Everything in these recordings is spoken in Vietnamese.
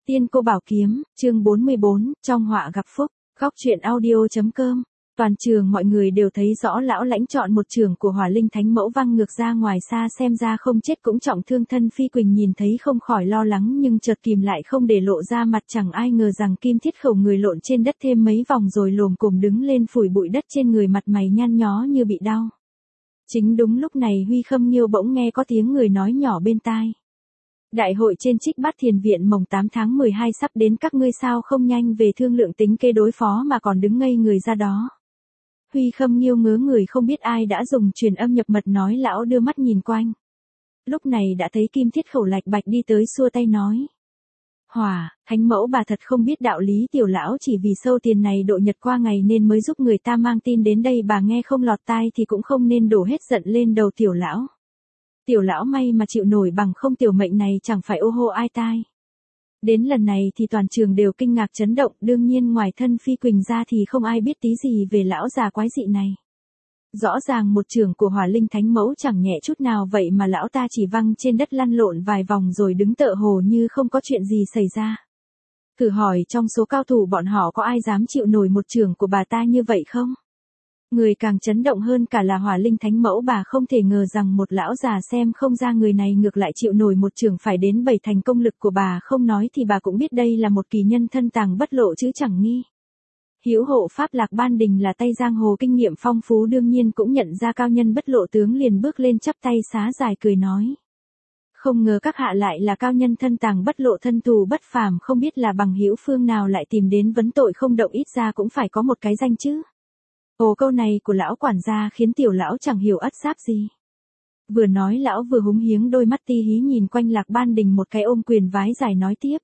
Tiên cô bảo kiếm, chương 44, trong họa gặp phúc, góc truyện audio.com. Toàn trường mọi người đều thấy rõ lão lãnh chọn một trường của Hỏa Linh Thánh Mẫu văng ngược ra ngoài xa, xem ra không chết cũng trọng thương. Thân Phi Quỳnh nhìn thấy không khỏi lo lắng nhưng chợt kìm lại không để lộ ra mặt. Chẳng ai ngờ rằng Kim Thiết Khẩu người lộn trên đất thêm mấy vòng rồi lồm cồm đứng lên phủi bụi đất trên người, mặt mày nhăn nhó như bị đau. Chính đúng lúc này Huy Khâm Nghiêu bỗng nghe có tiếng người nói nhỏ bên tai. Đại hội trên Trích Bát Thiền Viện mồng 8 tháng 12 sắp đến, các ngươi sao không nhanh về thương lượng tính kê đối phó mà còn đứng ngây người ra đó. Huy Khâm Nghiêu ngớ người không biết ai đã dùng truyền âm nhập mật nói. Lão đưa mắt nhìn quanh. Lúc này đã thấy Kim Thiết Khẩu lạch bạch đi tới, xua tay nói. Hỏa, Thánh Mẫu bà thật không biết đạo lý, tiểu lão chỉ vì sâu tiền này độ nhật qua ngày nên mới giúp người ta mang tin đến đây, bà nghe không lọt tai thì cũng không nên đổ hết giận lên đầu tiểu lão. Tiểu lão may mà chịu nổi, bằng không tiểu mệnh này chẳng phải ô hô ai tai. Đến lần này thì toàn trường đều kinh ngạc chấn động, đương nhiên ngoài Thân Phi Quỳnh ra thì không ai biết tí gì về lão già quái dị này. Rõ ràng một trường của Hỏa Linh Thánh Mẫu chẳng nhẹ chút nào, vậy mà lão ta chỉ văng trên đất lăn lộn vài vòng rồi đứng tựa hồ như không có chuyện gì xảy ra. Thử hỏi trong số cao thủ bọn họ có ai dám chịu nổi một trường của bà ta như vậy không? Người càng chấn động hơn cả là Hỏa Linh Thánh Mẫu, bà không thể ngờ rằng một lão già xem không ra người này ngược lại chịu nổi một trường phải đến 7 thành. Công lực của bà không nói thì bà cũng biết đây là một kỳ nhân thân tàng bất lộ chứ chẳng nghi. Hữu hộ pháp Lạc Ban Đình là tay giang hồ kinh nghiệm phong phú, đương nhiên cũng nhận ra cao nhân bất lộ tướng, liền bước lên chắp tay xá dài cười nói. Không ngờ các hạ lại là cao nhân thân tàng bất lộ, thân thù bất phàm, không biết là bằng hữu phương nào lại tìm đến vấn tội không động, ít ra cũng phải có một cái danh chứ. Ồ, câu này của lão quản gia khiến tiểu lão chẳng hiểu ất giáp gì. Vừa nói lão vừa húng hiếng đôi mắt ti hí nhìn quanh Lạc Ban Đình một cái, ôm quyền vái dài nói tiếp.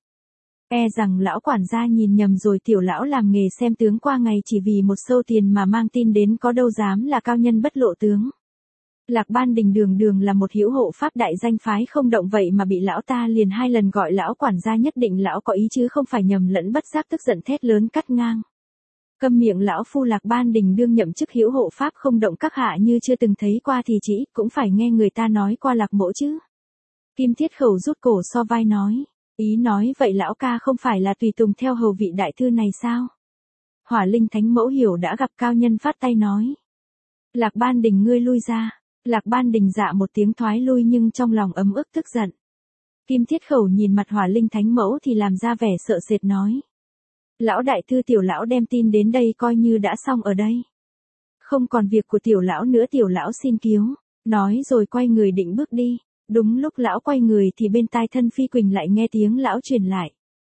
E rằng lão quản gia nhìn nhầm rồi, tiểu lão làm nghề xem tướng qua ngày chỉ vì một sâu tiền mà mang tin đến, có đâu dám là cao nhân bất lộ tướng. Lạc Ban Đình đường đường là một hữu hộ pháp đại danh phái không động, vậy mà bị lão ta liền 2 lần gọi lão quản gia, nhất định lão có ý chứ không phải nhầm lẫn, bất giác tức giận thét lớn cắt ngang. Câm miệng lão phu, Lạc Ban Đình đương nhậm chức hữu hộ pháp không động, các hạ như chưa từng thấy qua thì chỉ cũng phải nghe người ta nói qua Lạc mỗ chứ. Kim Thiết Khẩu rút cổ so vai nói. Ý nói vậy lão ca không phải là tùy tùng theo hầu vị đại thư này sao? Hỏa Linh Thánh Mẫu hiểu đã gặp cao nhân, phát tay nói. Lạc Ban Đình ngươi lui ra. Lạc Ban Đình dạ một tiếng thoái lui nhưng trong lòng ấm ức tức giận. Kim Thiết Khẩu nhìn mặt Hỏa Linh Thánh Mẫu thì làm ra vẻ sợ sệt nói. Lão đại thư, tiểu lão đem tin đến đây coi như đã xong ở đây. Không còn việc của tiểu lão nữa, tiểu lão xin cứu. Nói rồi quay người định bước đi. Đúng lúc lão quay người thì bên tai Thân Phi Quỳnh lại nghe tiếng lão truyền lại.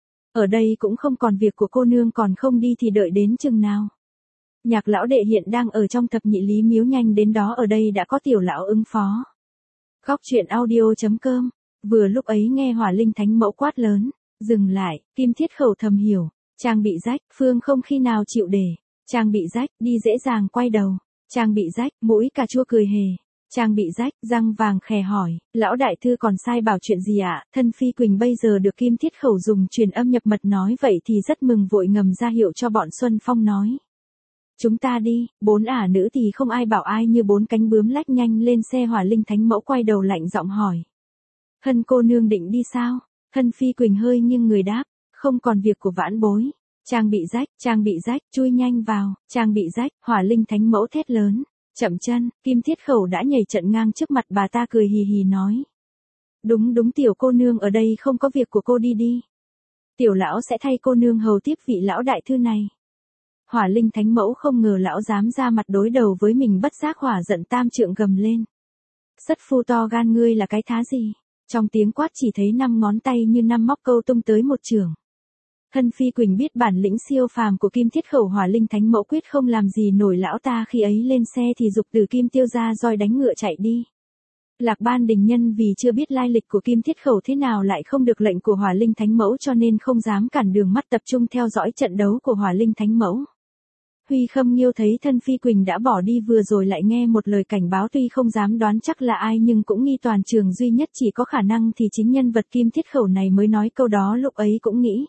Ở đây cũng không còn việc của cô nương, còn không đi thì đợi đến chừng nào. Nhạc lão đệ hiện đang ở trong thập nhị lý miếu, nhanh đến đó, ở đây đã có tiểu lão ứng phó. Góc truyện audio.com. Vừa lúc ấy nghe Hỏa Linh Thánh Mẫu quát lớn. Dừng lại. Kim Thiết Khẩu thầm hiểu. Chàng bị rách, phương không khi nào chịu để. Chàng bị rách, đi dễ dàng quay đầu. Chàng bị rách, mũi cà chua cười hề. Chàng bị rách, răng vàng khè hỏi, lão đại thư còn sai bảo chuyện gì ạ? Thân Phi Quỳnh bây giờ được Kim Thiết Khẩu dùng truyền âm nhập mật nói vậy thì rất mừng, vội ngầm ra hiệu cho bọn Xuân Phong nói. Chúng ta đi. 4 ả nữ thì không ai bảo ai, như 4 cánh bướm lách nhanh lên xe. Hỏa Linh Thánh Mẫu quay đầu lạnh giọng hỏi. Hân cô nương định đi sao? Thân Phi Quỳnh hơi nghiêng người đáp. Không còn việc của vãn bối. Chàng bị rách, chui nhanh vào. Chàng bị rách. Hỏa Linh Thánh Mẫu thét lớn. Chậm chân. Kim Thiết Khẩu đã nhảy trận ngang trước mặt bà ta, cười hì hì nói. Đúng tiểu cô nương ở đây không có việc của cô, đi đi. Tiểu lão sẽ thay cô nương hầu tiếp vị lão đại thư này. Hỏa Linh Thánh Mẫu không ngờ lão dám ra mặt đối đầu với mình, bất giác hỏa giận tam trượng gầm lên. Sất phu to gan, ngươi là cái thá gì? Trong tiếng quát chỉ thấy 5 ngón tay như 5 móc câu tung tới một chưởng. Thân Phi Quỳnh biết bản lĩnh siêu phàm của Kim Thiết Khẩu, Hỏa Linh Thánh Mẫu quyết không làm gì nổi lão ta, khi ấy lên xe thì giục Từ Kim Tiêu ra roi đánh ngựa chạy đi. Lạc Ban Đình nhân vì chưa biết lai lịch của Kim Thiết Khẩu thế nào lại không được lệnh của Hỏa Linh Thánh Mẫu cho nên không dám cản đường, mắt tập trung theo dõi trận đấu của Hỏa Linh Thánh Mẫu. Huy Khâm Nghiêu thấy Thân Phi Quỳnh đã bỏ đi, vừa rồi lại nghe một lời cảnh báo, tuy không dám đoán chắc là ai nhưng cũng nghi toàn trường duy nhất chỉ có khả năng thì chính nhân vật Kim Thiết Khẩu này mới nói câu đó. Lúc ấy cũng nghĩ.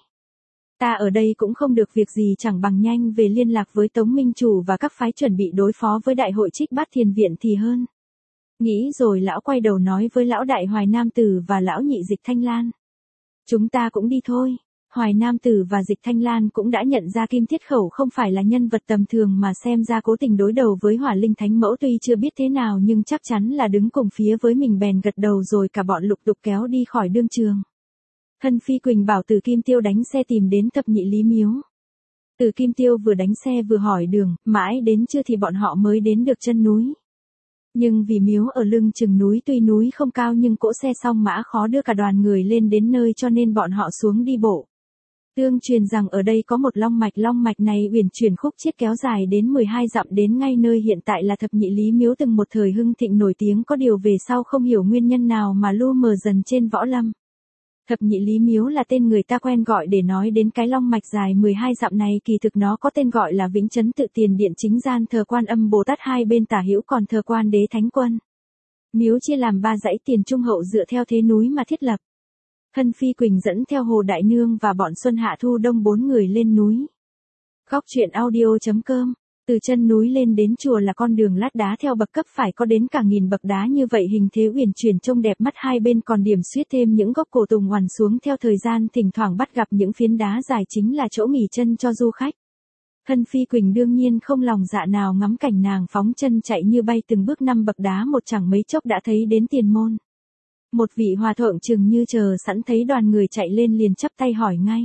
Ta ở đây cũng không được việc gì, chẳng bằng nhanh về liên lạc với Tống Minh Chủ và các phái chuẩn bị đối phó với đại hội Trích Bát Thiền Viện thì hơn. Nghĩ rồi lão quay đầu nói với lão đại Hoài Nam Tử và lão nhị Dịch Thanh Lan. Chúng ta cũng đi thôi. Hoài Nam Tử và Dịch Thanh Lan cũng đã nhận ra Kim Thiết Khẩu không phải là nhân vật tầm thường mà xem ra cố tình đối đầu với Hỏa Linh Thánh Mẫu, tuy chưa biết thế nào nhưng chắc chắn là đứng cùng phía với mình, bèn gật đầu rồi cả bọn lục tục kéo đi khỏi đương trường. Hân Phi Quỳnh bảo Từ Kim Tiêu đánh xe tìm đến Thập Nhị Lý Miếu. Từ Kim Tiêu vừa đánh xe vừa hỏi đường, mãi đến trưa thì bọn họ mới đến được chân núi. Nhưng vì miếu ở lưng chừng núi, tuy núi không cao nhưng cỗ xe song mã khó đưa cả đoàn người lên đến nơi, cho nên bọn họ xuống đi bộ. Tương truyền rằng ở đây có một long mạch này uyển chuyển khúc chiết kéo dài đến 12 dặm đến ngay nơi hiện tại là Thập Nhị Lý Miếu, từng một thời hưng thịnh nổi tiếng, có điều về sau không hiểu nguyên nhân nào mà lu mờ dần trên võ lâm. Thập Nhị Lý Miếu là tên người ta quen gọi để nói đến cái long mạch dài 12 dặm này, kỳ thực nó có tên gọi là Vĩnh Chấn Tự Tiền Điện, chính gian thờ Quan Âm Bồ Tát, hai bên tả hữu còn thờ Quan Đế Thánh Quân. Miếu chia làm 3 dãy tiền trung hậu dựa theo thế núi mà thiết lập. Hân Phi Quỳnh dẫn theo Hồ Đại Nương và bọn Xuân Hạ Thu Đông 4 người lên núi. Góc truyện audio.com. Từ chân núi lên đến chùa là con đường lát đá theo bậc cấp, phải có đến cả 1000 bậc đá như vậy, hình thế uyển chuyển trông đẹp mắt, hai bên còn điểm xuyết thêm những gốc cổ tùng oằn xuống theo thời gian, thỉnh thoảng bắt gặp những phiến đá dài chính là chỗ nghỉ chân cho du khách. Hân Phi Quỳnh đương nhiên không lòng dạ nào ngắm cảnh, nàng phóng chân chạy như bay từng bước 5 bậc đá một, chẳng mấy chốc đã thấy đến tiền môn. Một vị hòa thượng chừng như chờ sẵn thấy đoàn người chạy lên liền chắp tay hỏi ngay.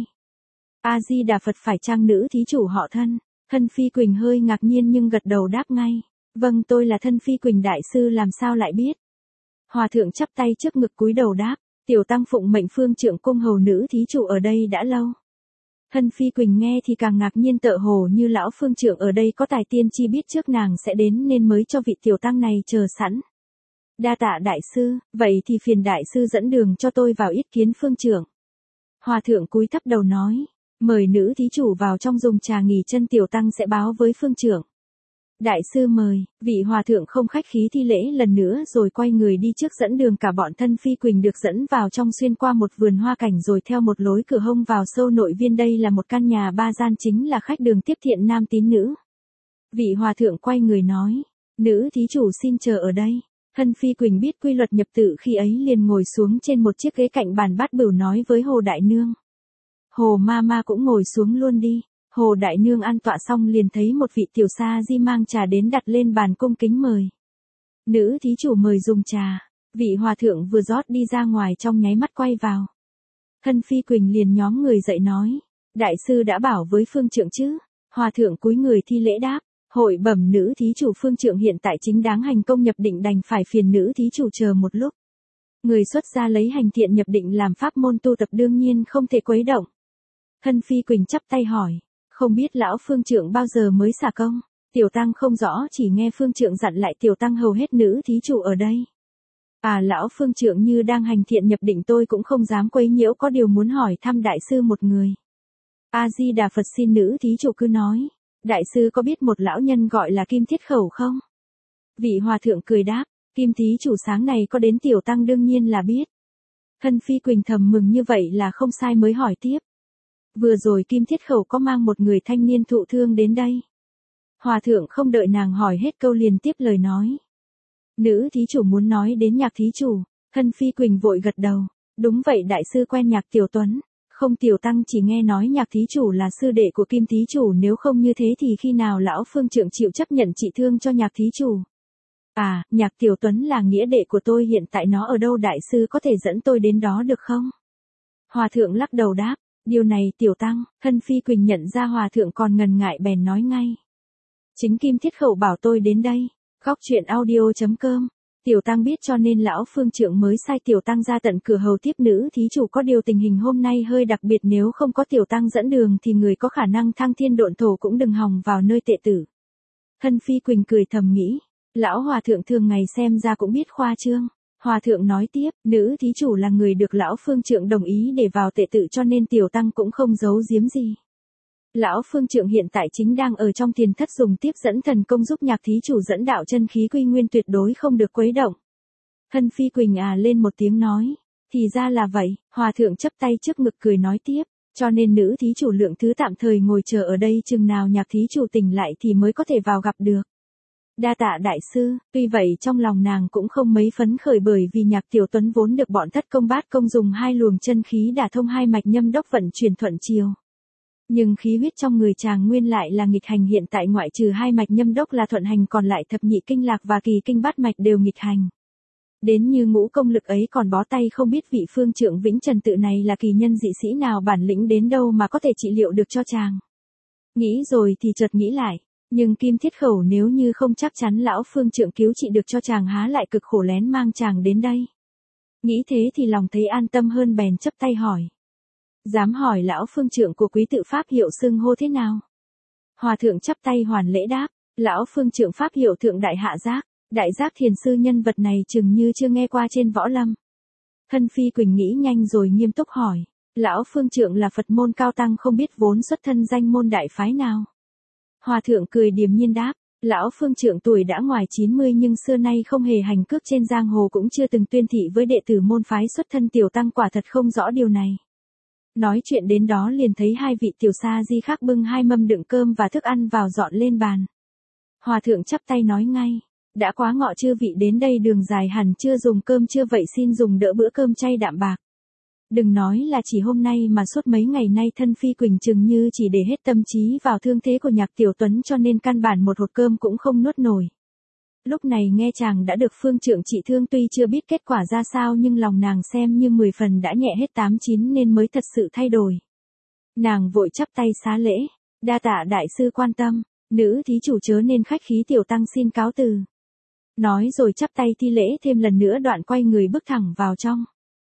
A Di Đà Phật, phải chăng nữ thí chủ họ Thân? Hân Phi Quỳnh hơi ngạc nhiên nhưng gật đầu đáp ngay. Vâng, tôi là Thân Phi Quỳnh, đại sư làm sao lại biết? Hòa thượng chắp tay trước ngực cúi đầu đáp. Tiểu tăng phụng mệnh phương trượng cung hầu nữ thí chủ ở đây đã lâu. Hân Phi Quỳnh nghe thì càng ngạc nhiên, tựa hồ như lão phương trượng ở đây có tài tiên tri biết trước nàng sẽ đến nên mới cho vị tiểu tăng này chờ sẵn. Đa tạ đại sư, vậy thì phiền đại sư dẫn đường cho tôi vào yết kiến phương trượng. Hòa thượng cúi thấp đầu nói. Mời nữ thí chủ vào trong dùng trà nghỉ chân, tiểu tăng sẽ báo với phương trượng. Đại sư mời. Vị hòa thượng không khách khí thi lễ lần nữa rồi quay người đi trước dẫn đường, cả bọn Thân Phi Quỳnh được dẫn vào trong, xuyên qua một vườn hoa cảnh rồi theo một lối cửa hông vào sâu nội viên. Đây là một căn nhà 3 gian, chính là khách đường tiếp thiện nam tín nữ. Vị hòa thượng quay người nói. Nữ thí chủ xin chờ ở đây. Hân Phi Quỳnh biết quy luật nhập tự khi ấy liền ngồi xuống trên một chiếc ghế cạnh bàn bát bửu nói với Hồ Đại Nương. Hồ ma cũng ngồi xuống luôn đi. Hồ Đại Nương an tọa xong liền thấy một vị tiểu sa di mang trà đến đặt lên bàn, cung kính mời. Nữ thí chủ mời dùng trà. Vị hòa thượng vừa rót đi ra ngoài trong nháy mắt quay vào. Hân Phi Quỳnh liền nhóm người dậy nói. Đại sư đã bảo với phương trượng chứ? Hòa thượng cúi người thi lễ đáp. Hội bẩm nữ thí chủ, phương trượng hiện tại chính đáng hành công nhập định, đành phải phiền nữ thí chủ chờ một lúc. Người xuất gia lấy hành thiện nhập định làm pháp môn tu tập, đương nhiên không thể quấy động. Hân Phi Quỳnh chắp tay hỏi. Không biết lão phương trượng bao giờ mới xả công? Tiểu tăng không rõ, chỉ nghe phương trượng dặn lại tiểu tăng hầu hết nữ thí chủ ở đây. À, lão phương trượng như đang hành thiện nhập định, tôi cũng không dám quấy nhiễu, có điều muốn hỏi thăm đại sư một người. A Di Đà Phật, xin nữ thí chủ cứ nói. Đại sư có biết một lão nhân gọi là Kim Thiết Khẩu không? Vị hòa thượng cười đáp. Kim thí chủ sáng này có đến, tiểu tăng đương nhiên là biết. Hân Phi Quỳnh thầm mừng như vậy là không sai mới hỏi tiếp. Vừa rồi Kim Thiết Khẩu có mang một người thanh niên thụ thương đến đây. Hòa thượng không đợi nàng hỏi hết câu liền tiếp lời nói. Nữ thí chủ muốn nói đến Nhạc thí chủ. Hân Phi Quỳnh vội gật đầu. Đúng vậy, đại sư quen Nhạc Tiểu Tuấn. Không, tiểu tăng chỉ nghe nói Nhạc thí chủ là sư đệ của Kim thí chủ, nếu không như thế thì khi nào lão phương trượng chịu chấp nhận trị thương cho Nhạc thí chủ? À, Nhạc Tiểu Tuấn là nghĩa đệ của tôi, hiện tại nó ở đâu, đại sư có thể dẫn tôi đến đó được không? Hòa thượng lắc đầu đáp. Điều này tiểu tăng. Hân Phi Quỳnh nhận ra hòa thượng còn ngần ngại bèn nói ngay. Chính Kim Thiết Khẩu bảo tôi đến đây. Góc truyện audio.com. Tiểu tăng biết cho nên lão phương trượng mới sai tiểu tăng ra tận cửa hầu tiếp nữ thí chủ, có điều tình hình hôm nay hơi đặc biệt, nếu không có tiểu tăng dẫn đường thì người có khả năng thăng thiên độn thổ cũng đừng hòng vào nơi tệ tử. Hân Phi Quỳnh cười thầm nghĩ. Lão hòa thượng thường ngày xem ra cũng biết khoa trương. Hòa thượng nói tiếp, nữ thí chủ là người được lão phương trượng đồng ý để vào tệ tự, cho nên tiểu tăng cũng không giấu giếm gì. Lão phương trượng hiện tại chính đang ở trong tiền thất dùng tiếp dẫn thần công giúp Nhạc thí chủ dẫn đạo chân khí quy nguyên, tuyệt đối không được quấy động. Hân Phi Quỳnh lên một tiếng nói. Thì ra là vậy. Hòa thượng chấp tay trước ngực cười nói tiếp. Cho nên nữ thí chủ lượng thứ tạm thời ngồi chờ ở đây, chừng nào Nhạc thí chủ tỉnh lại thì mới có thể vào gặp được. Đa tạ đại sư, tuy vậy trong lòng nàng cũng không mấy phấn khởi bởi vì Nhạc Tiểu Tuấn vốn được bọn Thất Công Bát Công dùng hai luồng chân khí đả thông hai mạch nhâm đốc vận chuyển thuận chiều. Nhưng khí huyết trong người chàng nguyên lại là nghịch hành, hiện tại ngoại trừ hai mạch nhâm đốc là thuận hành còn lại thập nhị kinh lạc và kỳ kinh bát mạch đều nghịch hành. Đến như ngũ công lực ấy còn bó tay, không biết vị phương trượng Vĩnh Trần tự này là kỳ nhân dị sĩ nào bản lĩnh đến đâu mà có thể trị liệu được cho chàng. Nghĩ rồi thì chợt nghĩ lại, nhưng Kim Thiết Khẩu nếu như không chắc chắn lão phương trượng cứu trị được cho chàng há lại cực khổ lén mang chàng đến đây. Nghĩ thế thì lòng thấy an tâm hơn bèn chấp tay hỏi. Dám hỏi lão phương trượng của quý tự pháp hiệu xưng hô thế nào? Hòa thượng chắp tay hoàn lễ đáp, lão phương trượng pháp hiệu Thượng Đại Hạ Giác. Đại Giác Thiền Sư nhân vật này chừng như chưa nghe qua trên võ lâm. Thân Phi Quỳnh nghĩ nhanh rồi nghiêm túc hỏi, lão phương trượng là Phật môn cao tăng không biết vốn xuất thân danh môn đại phái nào? Hòa thượng cười điềm nhiên đáp, lão phương trượng tuổi đã ngoài 90 nhưng xưa nay không hề hành cước trên giang hồ, cũng chưa từng tuyên thị với đệ tử môn phái xuất thân tiểu tăng, quả thật không rõ điều này. Nói chuyện đến đó liền thấy hai vị tiểu sa di khác bưng hai mâm đựng cơm và thức ăn vào dọn lên bàn. Hòa thượng chắp tay nói ngay, đã quá ngọ chư vị đến đây đường dài hẳn chưa dùng cơm chưa, vậy xin dùng đỡ bữa cơm chay đạm bạc. Đừng nói là chỉ hôm nay mà suốt mấy ngày nay Thân Phi Quỳnh chừng như chỉ để hết tâm trí vào thương thế của Nhạc Tiểu Tuấn, cho nên căn bản một hột cơm cũng không nuốt nổi. Lúc này nghe chàng đã được phương trượng trị thương, tuy chưa biết kết quả ra sao nhưng lòng nàng xem như 10 phần đã nhẹ hết 8-9 nên mới thật sự thay đổi. Nàng vội chắp tay xá lễ, đa tạ đại sư quan tâm, nữ thí chủ chớ nên khách khí, tiểu tăng xin cáo từ. Nói rồi chắp tay thi lễ thêm lần nữa, đoạn quay người bước thẳng vào trong.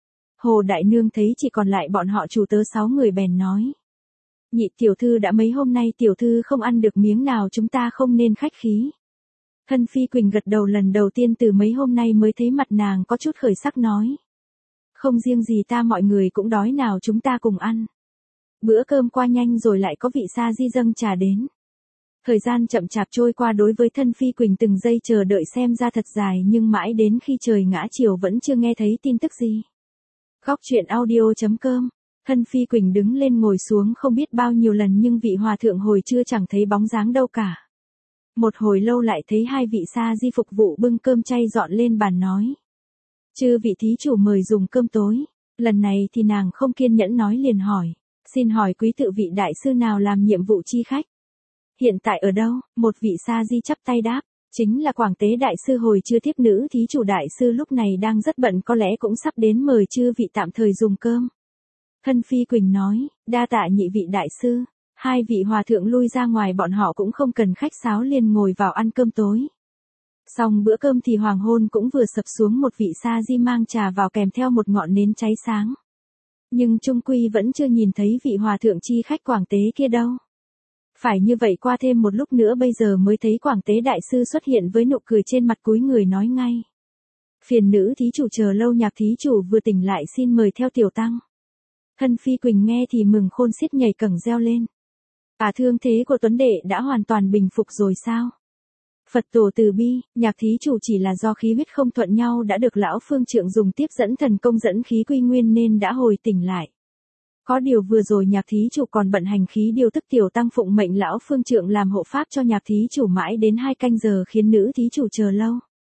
Hồ đại nương thấy chỉ còn lại bọn họ chủ tớ 6 người bèn nói. Nhị tiểu thư đã mấy hôm nay tiểu thư không ăn được miếng nào, chúng ta không nên khách khí. Thân Phi Quỳnh gật đầu, lần đầu tiên từ mấy hôm nay mới thấy mặt nàng có chút khởi sắc, nói. Không riêng gì ta, mọi người cũng đói, nào chúng ta cùng ăn. Bữa cơm qua nhanh rồi lại có vị sa di dâng trà đến. Thời gian chậm chạp trôi qua, đối với Thân Phi Quỳnh từng giây chờ đợi xem ra thật dài, nhưng mãi đến khi trời ngã chiều vẫn chưa nghe thấy tin tức gì. Góc truyện audio.com. Thân Phi Quỳnh đứng lên ngồi xuống không biết bao nhiêu lần nhưng vị hòa thượng hồi trưa chẳng thấy bóng dáng đâu cả. Một hồi lâu lại thấy hai vị sa di phục vụ bưng cơm chay dọn lên bàn nói. Chư vị thí chủ mời dùng cơm tối. Lần này thì nàng không kiên nhẫn nói, liền hỏi. Xin hỏi quý tự vị đại sư nào làm nhiệm vụ chi khách? Hiện tại ở đâu? Một vị sa di chắp tay đáp. Chính là Quảng Tế đại sư, hồi chưa tiếp nữ thí chủ đại sư lúc này đang rất bận, có lẽ cũng sắp đến, mời chư vị tạm thời dùng cơm. Thân Phi Quỳnh nói, đa tạ nhị vị đại sư. Hai vị hòa thượng lui ra ngoài, bọn họ cũng không cần khách sáo liền ngồi vào ăn cơm tối. Xong bữa cơm thì hoàng hôn cũng vừa sập xuống, một vị sa di mang trà vào kèm theo một ngọn nến cháy sáng. Nhưng chung quy vẫn chưa nhìn thấy vị hòa thượng chi khách Quảng Tế kia đâu. Phải như vậy qua thêm một lúc nữa bây giờ mới thấy Quảng Tế đại sư xuất hiện với nụ cười trên mặt, cúi người nói ngay. Phiền nữ thí chủ chờ lâu, Nhạc thí chủ vừa tỉnh lại, xin mời theo tiểu tăng. Thân Phi Quỳnh nghe thì mừng khôn xiết, nhảy cẳng reo lên. Thương thế của Tuấn đệ đã hoàn toàn bình phục rồi sao? Phật tổ từ bi, Nhạc thí chủ chỉ là do khí huyết không thuận nhau đã được lão phương trượng dùng tiếp dẫn thần công dẫn khí quy nguyên nên đã hồi tỉnh lại. Có điều vừa rồi Nhạc thí chủ còn bận hành khí điều tức, tiểu tăng phụng mệnh lão phương trượng làm hộ pháp cho Nhạc thí chủ mãi đến 2 canh giờ, khiến nữ thí chủ chờ lâu.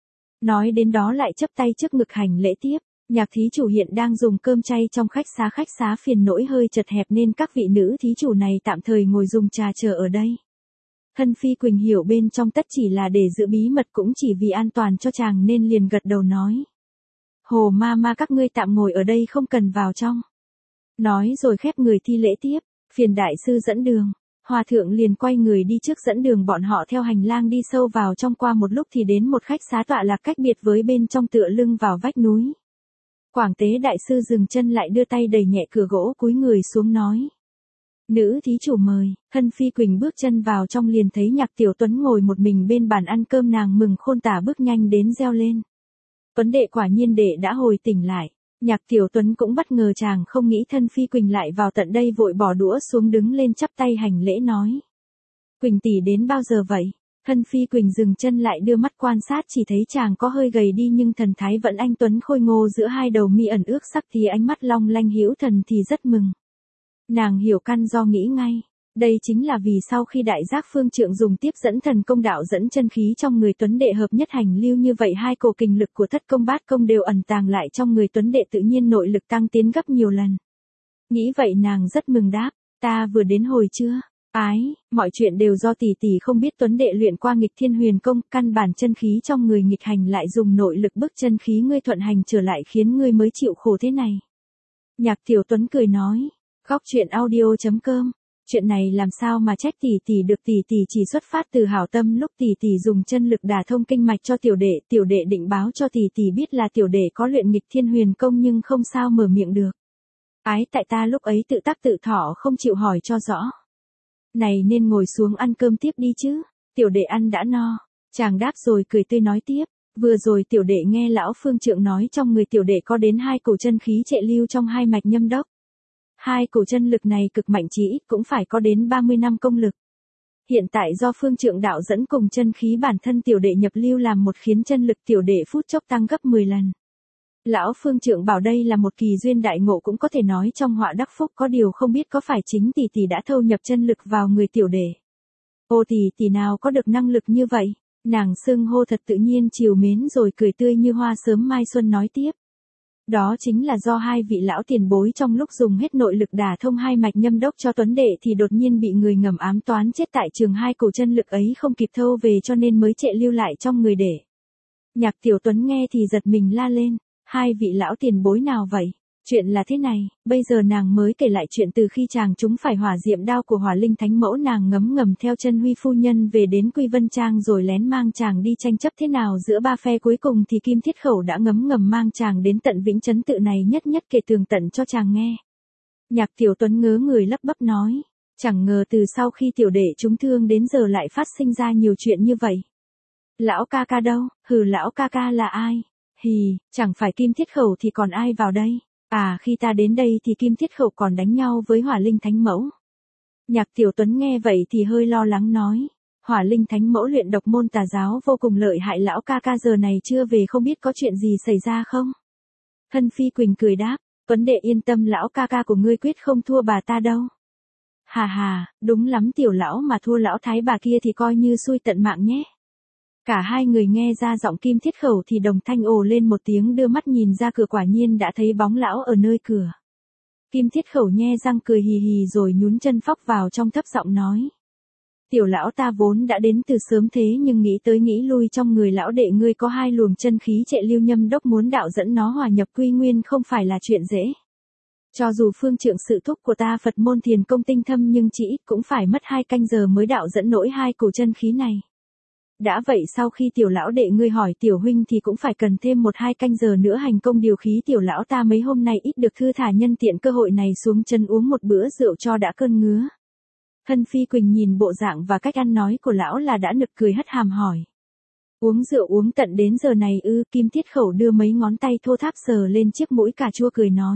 Nói đến đó lại chấp tay trước ngực hành lễ tiếp. Nhạc thí chủ hiện đang dùng cơm chay trong khách xá phiền nỗi hơi chật hẹp nên các vị nữ thí chủ này tạm thời ngồi dùng trà chờ ở đây. Thân Phi Quỳnh hiểu bên trong tất chỉ là để giữ bí mật, cũng chỉ vì an toàn cho chàng nên liền gật đầu nói. Hồ ma các ngươi tạm ngồi ở đây, không cần vào trong. Nói rồi khép người thi lễ tiếp, phiền đại sư dẫn đường. Hòa thượng liền quay người đi trước dẫn đường bọn họ theo hành lang đi sâu vào trong, qua một lúc thì đến một khách xá tọa lạc cách biệt với bên trong, tựa lưng vào vách núi. Quảng Tế đại sư dừng chân lại, đưa tay đẩy nhẹ cửa gỗ, cúi người xuống nói. Nữ thí chủ mời. Thân Phi Quỳnh bước chân vào trong liền thấy Nhạc Tiểu Tuấn ngồi một mình bên bàn ăn cơm, nàng mừng khôn tả bước nhanh đến reo lên. Tuấn đệ, quả nhiên đệ đã hồi tỉnh lại. Nhạc Tiểu Tuấn cũng bất ngờ, chàng không nghĩ Thân Phi Quỳnh lại vào tận đây, vội bỏ đũa xuống đứng lên chắp tay hành lễ nói. Quỳnh tỷ đến bao giờ vậy? Thân Phi Quỳnh dừng chân lại đưa mắt quan sát, chỉ thấy chàng có hơi gầy đi nhưng thần thái vẫn anh tuấn khôi ngô, giữa hai đầu mi ẩn ước sắc thì ánh mắt long lanh hữu thần thì rất mừng. Nàng hiểu căn do, nghĩ ngay. Đây chính là vì sau khi đại giác phương trượng dùng tiếp dẫn thần công đạo dẫn chân khí trong người Tuấn Đệ hợp nhất hành lưu như vậy hai cổ kình lực của thất công bát công đều ẩn tàng lại trong người Tuấn Đệ tự nhiên nội lực tăng tiến gấp nhiều lần. Nghĩ vậy nàng rất mừng đáp, ta vừa đến hồi chưa? Ái, mọi chuyện đều do tỷ tỷ không biết Tuấn Đệ luyện qua nghịch thiên huyền công, căn bản chân khí trong người nghịch hành lại dùng nội lực bức chân khí ngươi thuận hành trở lại khiến ngươi mới chịu khổ thế này. Nhạc Tiểu Tuấn cười nói, góc chuyện audio.com. Chuyện này làm sao mà trách tỷ tỷ được, tỷ tỷ chỉ xuất phát từ hảo tâm, lúc tỷ tỷ dùng chân lực đả thông kinh mạch cho tiểu đệ định báo cho tỷ tỷ biết là tiểu đệ có luyện nghịch thiên huyền công nhưng không sao mở miệng được. Ái, tại ta lúc ấy tự tác tự thọ không chịu hỏi cho rõ. Này nên ngồi xuống ăn cơm tiếp đi chứ, tiểu đệ ăn đã no. Chàng đáp rồi cười tươi nói tiếp, vừa rồi tiểu đệ nghe lão phương trượng nói trong người tiểu đệ có đến 2 cổ chân khí trệ lưu trong 2 mạch nhâm đốc. 2 cổ chân lực này cực mạnh, chí ít cũng phải có đến 30 năm công lực. Hiện tại do phương trượng đạo dẫn cùng chân khí bản thân tiểu đệ nhập lưu làm một khiến chân lực tiểu đệ phút chốc tăng gấp 10 lần. Lão phương trượng bảo đây là một kỳ duyên đại ngộ, cũng có thể nói trong họa đắc phúc, có điều không biết có phải chính tỷ tỷ đã thâu nhập chân lực vào người tiểu đệ. Ô tỷ nào có được năng lực như vậy? Nàng xưng hô thật tự nhiên trìu mến rồi cười tươi như hoa sớm mai xuân nói tiếp. Đó chính là do 2 vị lão tiền bối trong lúc dùng hết nội lực đả thông 2 mạch nhâm đốc cho Tuấn Đệ thì đột nhiên bị người ngầm ám toán chết tại trường, 2 cổ chân lực ấy không kịp thâu về cho nên mới trệ lưu lại trong người đệ. Nhạc Tiểu Tuấn nghe thì giật mình la lên, 2 vị lão tiền bối nào vậy? Chuyện là thế này, bây giờ nàng mới kể lại chuyện từ khi chàng chúng phải hỏa diệm đao của Hỏa Linh Thánh Mẫu, nàng ngầm theo chân Huy phu nhân về đến Quy Vân Trang rồi lén mang chàng đi tranh chấp thế nào giữa 3 phe, cuối cùng thì Kim Thiết Khẩu đã ngầm mang chàng đến tận Vĩnh Trấn Tự này, nhất kể tường tận cho chàng nghe. Nhạc Tiểu Tuấn ngớ người lắp bắp nói, chẳng ngờ từ sau khi tiểu đệ trúng thương đến giờ lại phát sinh ra nhiều chuyện như vậy. Lão ca ca đâu? Hừ, lão ca ca là ai? Hì, chẳng phải Kim Thiết Khẩu thì còn ai vào đây? À, khi ta đến đây thì Kim Thiết Khẩu còn đánh nhau với Hỏa Linh Thánh Mẫu. Nhạc Tiểu Tuấn nghe vậy thì hơi lo lắng nói, Hỏa Linh Thánh Mẫu luyện độc môn tà giáo vô cùng lợi hại, lão ca ca giờ này chưa về không biết có chuyện gì xảy ra không? Hân Phi Quỳnh cười đáp, Tuấn Đệ yên tâm, lão ca ca của ngươi quyết không thua bà ta đâu. Hà, đúng lắm, tiểu lão mà thua lão thái bà kia thì coi như xui tận mạng nhé. Cả 2 người nghe ra giọng Kim Thiết Khẩu thì đồng thanh ồ lên một tiếng, đưa mắt nhìn ra cửa, quả nhiên đã thấy bóng lão ở nơi cửa. Kim Thiết Khẩu nhe răng cười hì hì rồi nhún chân phóc vào trong, thấp giọng nói, tiểu lão ta vốn đã đến từ sớm thế nhưng nghĩ tới nghĩ lui trong người lão đệ ngươi có 2 luồng chân khí trệ lưu nhâm đốc, muốn đạo dẫn nó hòa nhập quy nguyên không phải là chuyện dễ. Cho dù phương trượng sự thúc của ta Phật môn thiền công tinh thâm nhưng chỉ ít cũng phải mất 2 canh giờ mới đạo dẫn nổi 2 cổ chân khí này. Đã vậy sau khi tiểu lão đệ ngươi hỏi tiểu huynh thì cũng phải cần thêm 1-2 canh giờ nữa hành công điều khí, tiểu lão ta mấy hôm nay ít được thư thả, nhân tiện cơ hội này xuống chân uống một bữa rượu cho đã cơn ngứa. Hân Phi Quỳnh nhìn bộ dạng và cách ăn nói của lão là đã nực cười hất hàm hỏi. Uống rượu uống tận đến giờ này ư? Kim Thiết Khẩu đưa mấy ngón tay thô tháp sờ lên chiếc mũi cà chua cười nói.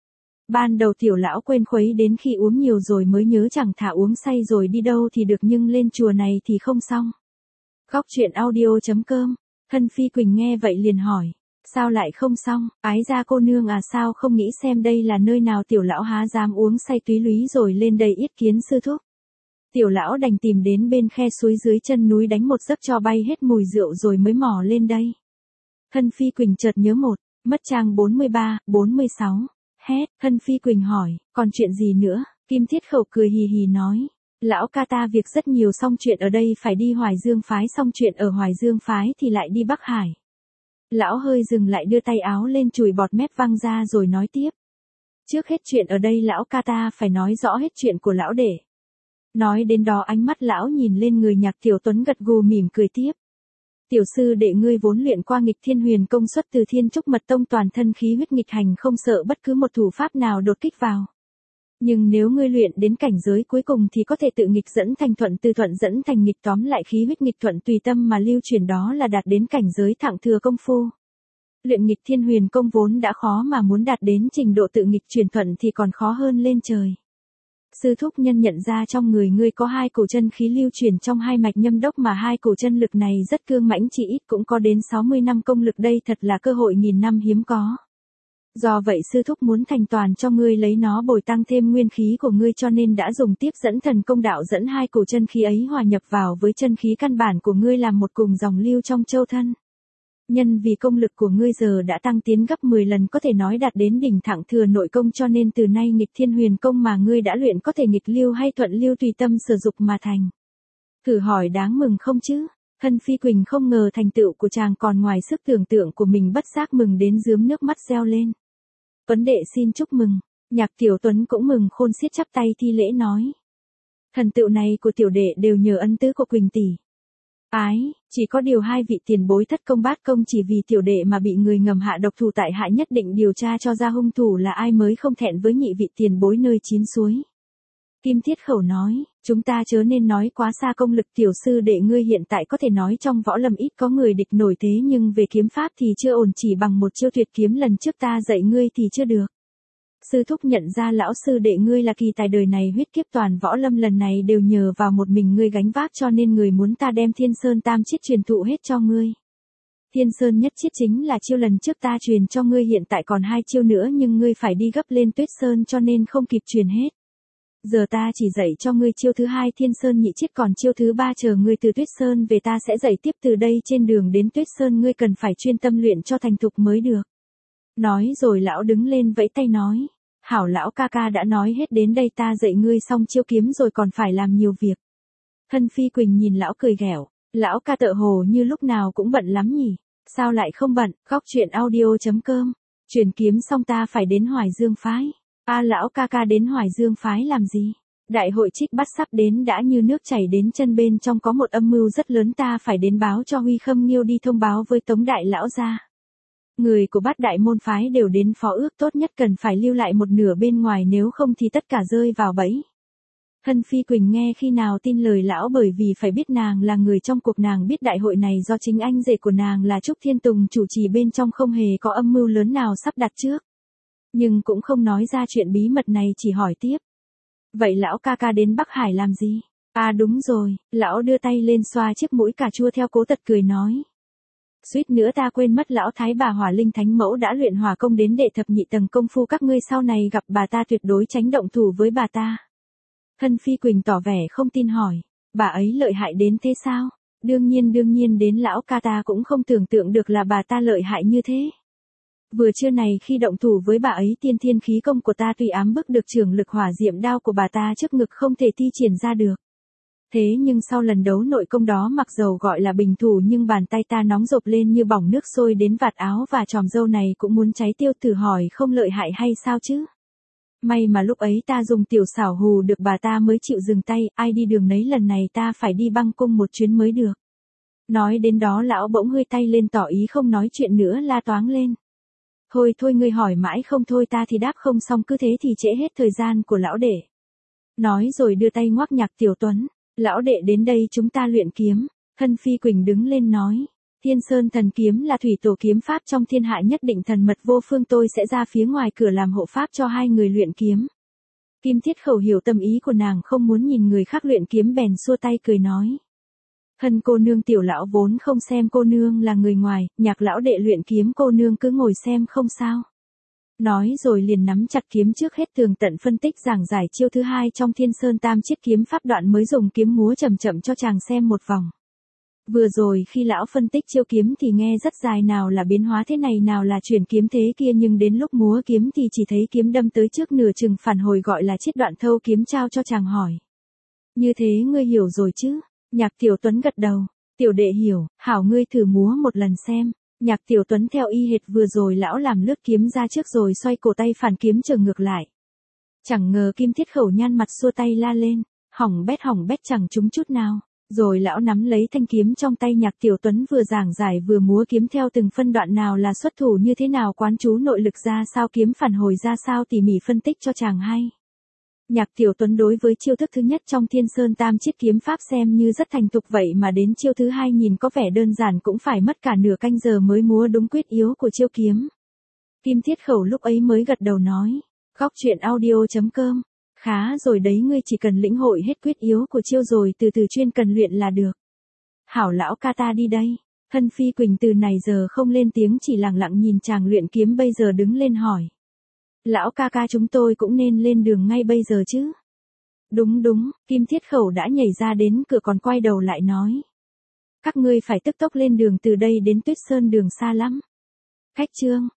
Ban đầu tiểu lão quên khuấy, đến khi uống nhiều rồi mới nhớ chẳng thả uống say rồi đi đâu thì được, nhưng lên chùa này thì không xong. Góc chuyện audio.com. Hân Phi Quỳnh nghe vậy liền hỏi, sao lại không xong? Ái gia cô nương à, sao không nghĩ xem đây là nơi nào, tiểu lão há dám uống say túy lúy rồi lên đây yết kiến sư thúc. Tiểu lão đành tìm đến bên khe suối dưới chân núi đánh một giấc cho bay hết mùi rượu rồi mới mò lên đây. Hân Phi Quỳnh chợt nhớ mất trang 43, 46. Hét, Hân Phi Quỳnh hỏi, còn chuyện gì nữa? Kim Thiết Khẩu cười hì hì nói, lão ca ta việc rất nhiều, xong chuyện ở đây phải đi Hoài Dương phái, xong chuyện ở Hoài Dương phái thì lại đi Bắc Hải. Lão hơi dừng lại đưa tay áo lên chùi bọt mép văng ra rồi nói tiếp. Trước hết chuyện ở đây lão ca ta phải nói rõ hết chuyện của lão đệ. Nói đến đó ánh mắt lão nhìn lên người Nhạc Tiểu Tuấn gật gù mỉm cười tiếp. Tiểu sư đệ ngươi vốn luyện qua nghịch thiên huyền công xuất từ Thiên Trúc Mật Tông, toàn thân khí huyết nghịch hành, không sợ bất cứ một thủ pháp nào đột kích vào. Nhưng nếu ngươi luyện đến cảnh giới cuối cùng thì có thể tự nghịch dẫn thành thuận, từ thuận dẫn thành nghịch, tóm lại khí huyết nghịch thuận tùy tâm mà lưu chuyển, đó là đạt đến cảnh giới thượng thừa công phu. Luyện nghịch thiên huyền công vốn đã khó mà muốn đạt đến trình độ tự nghịch chuyển thuận thì còn khó hơn lên trời. Sư thúc nhân nhận ra trong người ngươi có 2 cổ chân khí lưu chuyển trong 2 mạch nhâm đốc, mà 2 cổ chân lực này rất cương mãnh, chỉ ít cũng có đến 60 năm công lực, đây thật là cơ hội nghìn năm hiếm có. Do vậy sư thúc muốn thành toàn cho ngươi lấy nó bồi tăng thêm nguyên khí của ngươi cho nên đã dùng tiếp dẫn thần công đạo dẫn hai cổ chân khí ấy hòa nhập vào với chân khí căn bản của ngươi làm một cùng dòng lưu trong châu thân. Nhân vì công lực của ngươi giờ đã tăng tiến gấp 10 lần có thể nói đạt đến đỉnh thẳng thừa nội công cho nên từ nay nghịch thiên huyền công mà ngươi đã luyện có thể nghịch lưu hay thuận lưu tùy tâm sử dụng mà thành. Thử hỏi đáng mừng không chứ? Hân Phi Quỳnh không ngờ thành tựu của chàng còn ngoài sức tưởng tượng của mình bất giác mừng đến rướm nước mắt reo lên. Tuấn đệ xin chúc mừng, Nhạc Tiểu Tuấn cũng mừng khôn xiết chắp tay thi lễ nói. Thành tựu này của tiểu đệ đều nhờ ân tứ của Quỳnh tỷ. Ái, chỉ có điều hai vị tiền bối thất công bát công chỉ vì tiểu đệ mà bị người ngầm hạ độc thủ tại hạ nhất định điều tra cho ra hung thủ là ai mới không thẹn với nhị vị tiền bối nơi chín suối. Kim Thiết Khẩu nói, chúng ta chớ nên nói quá xa công lực tiểu sư đệ ngươi hiện tại có thể nói trong võ lâm ít có người địch nổi thế nhưng về kiếm pháp thì chưa ổn chỉ bằng một chiêu tuyệt kiếm lần trước ta dạy ngươi thì chưa được. Sư thúc nhận ra lão sư đệ ngươi là kỳ tài đời này huyết kiếp toàn võ lâm lần này đều nhờ vào một mình ngươi gánh vác cho nên người muốn ta đem Thiên Sơn Tam Chiết truyền thụ hết cho ngươi. Thiên Sơn Nhất Chiết chính là chiêu lần trước ta truyền cho ngươi hiện tại còn 2 chiêu nữa nhưng ngươi phải đi gấp lên Tuyết Sơn cho nên không kịp truyền hết. Giờ ta chỉ dạy cho ngươi chiêu thứ 2 Thiên Sơn Nhị Chiết còn chiêu thứ 3 chờ ngươi từ Tuyết Sơn về ta sẽ dạy tiếp từ đây trên đường đến Tuyết Sơn ngươi cần phải chuyên tâm luyện cho thành thục mới được. Nói rồi lão đứng lên vẫy tay nói. Hảo lão ca ca đã nói hết đến đây ta dạy ngươi xong chiêu kiếm rồi còn phải làm nhiều việc. Hân Phi Quỳnh nhìn lão cười ghẹo, lão ca tợ hồ như lúc nào cũng bận lắm nhỉ, sao lại không bận, góc chuyện audio.com, truyền kiếm xong ta phải đến Hoài Dương phái. Lão ca ca đến Hoài Dương phái làm gì? Đại hội Trích Bắt sắp đến đã như nước chảy đến chân bên trong có một âm mưu rất lớn ta phải đến báo cho Huy Khâm Nghiêu đi thông báo với Tống Đại Lão gia. Người của Bát Đại môn phái đều đến phó ước tốt nhất cần phải lưu lại một nửa bên ngoài nếu không thì tất cả rơi vào bẫy. Hân Phi Quỳnh nghe khi nào tin lời lão bởi vì phải biết nàng là người trong cuộc nàng biết đại hội này do chính anh rể của nàng là Trúc Thiên Tùng chủ trì bên trong không hề có âm mưu lớn nào sắp đặt trước. Nhưng cũng không nói ra chuyện bí mật này chỉ hỏi tiếp. Vậy lão ca ca đến Bắc Hải làm gì? Đúng rồi, lão đưa tay lên xoa chiếc mũi cà chua theo cố tật cười nói. Suýt nữa ta quên mất lão thái bà Hỏa Linh Thánh Mẫu đã luyện hỏa công đến đệ thập nhị tầng công phu các ngươi sau này gặp bà ta tuyệt đối tránh động thủ với bà ta. Hân Phi Quỳnh tỏ vẻ không tin hỏi, bà ấy lợi hại đến thế sao? Đương nhiên đến lão ca ta cũng không tưởng tượng được là bà ta lợi hại như thế. Vừa trưa này khi động thủ với bà ấy tiên thiên khí công của ta tuy ám bức được trường lực hỏa diệm đao của bà ta trước ngực không thể thi triển ra được. Thế nhưng sau lần đấu nội công đó mặc dầu gọi là bình thủ nhưng bàn tay ta nóng rộp lên như bỏng nước sôi đến vạt áo và tròm râu này cũng muốn cháy tiêu thử hỏi không lợi hại hay sao chứ. May mà lúc ấy ta dùng tiểu xảo hù được bà ta mới chịu dừng tay, ai đi đường nấy lần này ta phải đi băng cung một chuyến mới được. Nói đến đó lão bỗng hơi tay lên tỏ ý không nói chuyện nữa la toáng lên. Thôi ngươi hỏi mãi không thôi ta thì đáp không xong cứ thế thì trễ hết thời gian của lão đệ. Nói rồi đưa tay ngoắc Nhạc Tiểu Tuấn. Lão đệ đến đây chúng ta luyện kiếm. Hân Phi Quỳnh đứng lên nói. Thiên Sơn thần kiếm là thủy tổ kiếm pháp trong thiên hạ nhất định thần mật vô phương tôi sẽ ra phía ngoài cửa làm hộ pháp cho hai người luyện kiếm. Kim Thiết Khẩu hiểu tâm ý của nàng không muốn nhìn người khác luyện kiếm bèn xua tay cười nói. Hân cô nương tiểu lão vốn không xem cô nương là người ngoài, Nhạc lão đệ luyện kiếm cô nương cứ ngồi xem không sao. Nói rồi liền nắm chặt kiếm trước hết tường tận phân tích giảng giải chiêu thứ 2 trong Thiên Sơn Tam Chiết kiếm pháp đoạn mới dùng kiếm múa chậm chậm cho chàng xem một vòng. Vừa rồi khi lão phân tích chiêu kiếm thì nghe rất dài nào là biến hóa thế này nào là chuyển kiếm thế kia nhưng đến lúc múa kiếm thì chỉ thấy kiếm đâm tới trước nửa chừng phản hồi gọi là chiết đoạn thâu kiếm trao cho chàng hỏi. Như thế ngươi hiểu rồi chứ? Nhạc Tiểu Tuấn gật đầu. Tiểu đệ hiểu, hảo ngươi thử múa một lần xem. Nhạc Tiểu Tuấn theo y hệt vừa rồi lão làm lướt kiếm ra trước rồi xoay cổ tay phản kiếm trở ngược lại. Chẳng ngờ Kim Thiết Khẩu nhăn mặt xua tay la lên, hỏng bét chẳng trúng chút nào. Rồi lão nắm lấy thanh kiếm trong tay Nhạc Tiểu Tuấn vừa giảng giải vừa múa kiếm theo từng phân đoạn nào là xuất thủ như thế nào quán chú nội lực ra sao kiếm phản hồi ra sao tỉ mỉ phân tích cho chàng hay. Nhạc Tiểu Tuấn đối với chiêu thức thứ nhất trong Thiên Sơn Tam Chiết kiếm pháp xem như rất thành thục vậy mà đến chiêu thứ 2 nhìn có vẻ đơn giản cũng phải mất cả nửa canh giờ mới múa đúng quyết yếu của chiêu kiếm. Kim Thiết Khẩu lúc ấy mới gật đầu nói, góc chuyện audio.com, khá rồi đấy ngươi chỉ cần lĩnh hội hết quyết yếu của chiêu rồi từ từ chuyên cần luyện là được. Hảo lão ca ta đi đây. Thân Phi Quỳnh từ này giờ không lên tiếng chỉ lặng lặng nhìn chàng luyện kiếm bây giờ đứng lên hỏi. Lão ca ca chúng tôi cũng nên lên đường ngay bây giờ chứ. Đúng đúng, Kim Thiết Khẩu đã nhảy ra đến cửa còn quay đầu lại nói. Các ngươi phải tức tốc lên đường từ đây đến Tuyết Sơn đường xa lắm. Khách Trương,